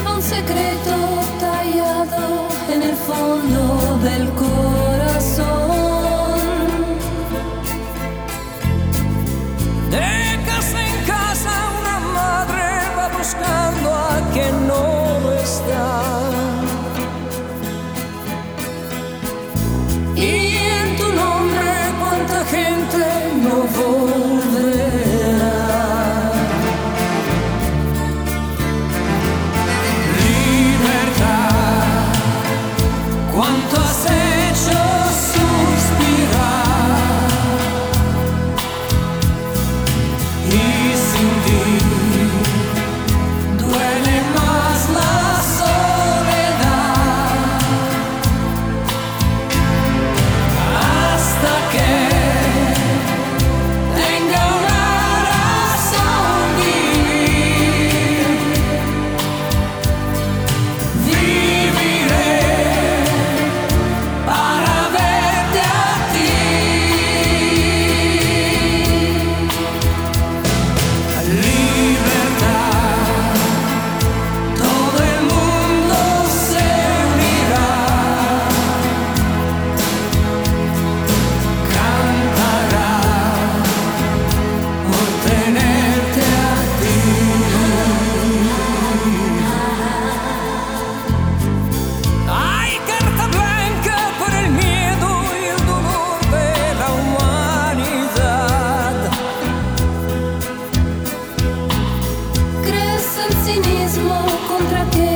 un secreto tallado en el fondo del corazón. De casa en casa una madre va buscando a quien no está. Y en tu nombre cuánta gente no volverá. Libertad, cuánto has hecho suspirar. Y sin ti duele más la soledad. Hasta que tenga una razón vivir, viviré para verte a ti. Libertad, todo el mundo se unirá, cantará por tenerte a ti. Hay carta blanca por el miedo y el dolor de la humanidad. ¿Crees en cinismo contra qué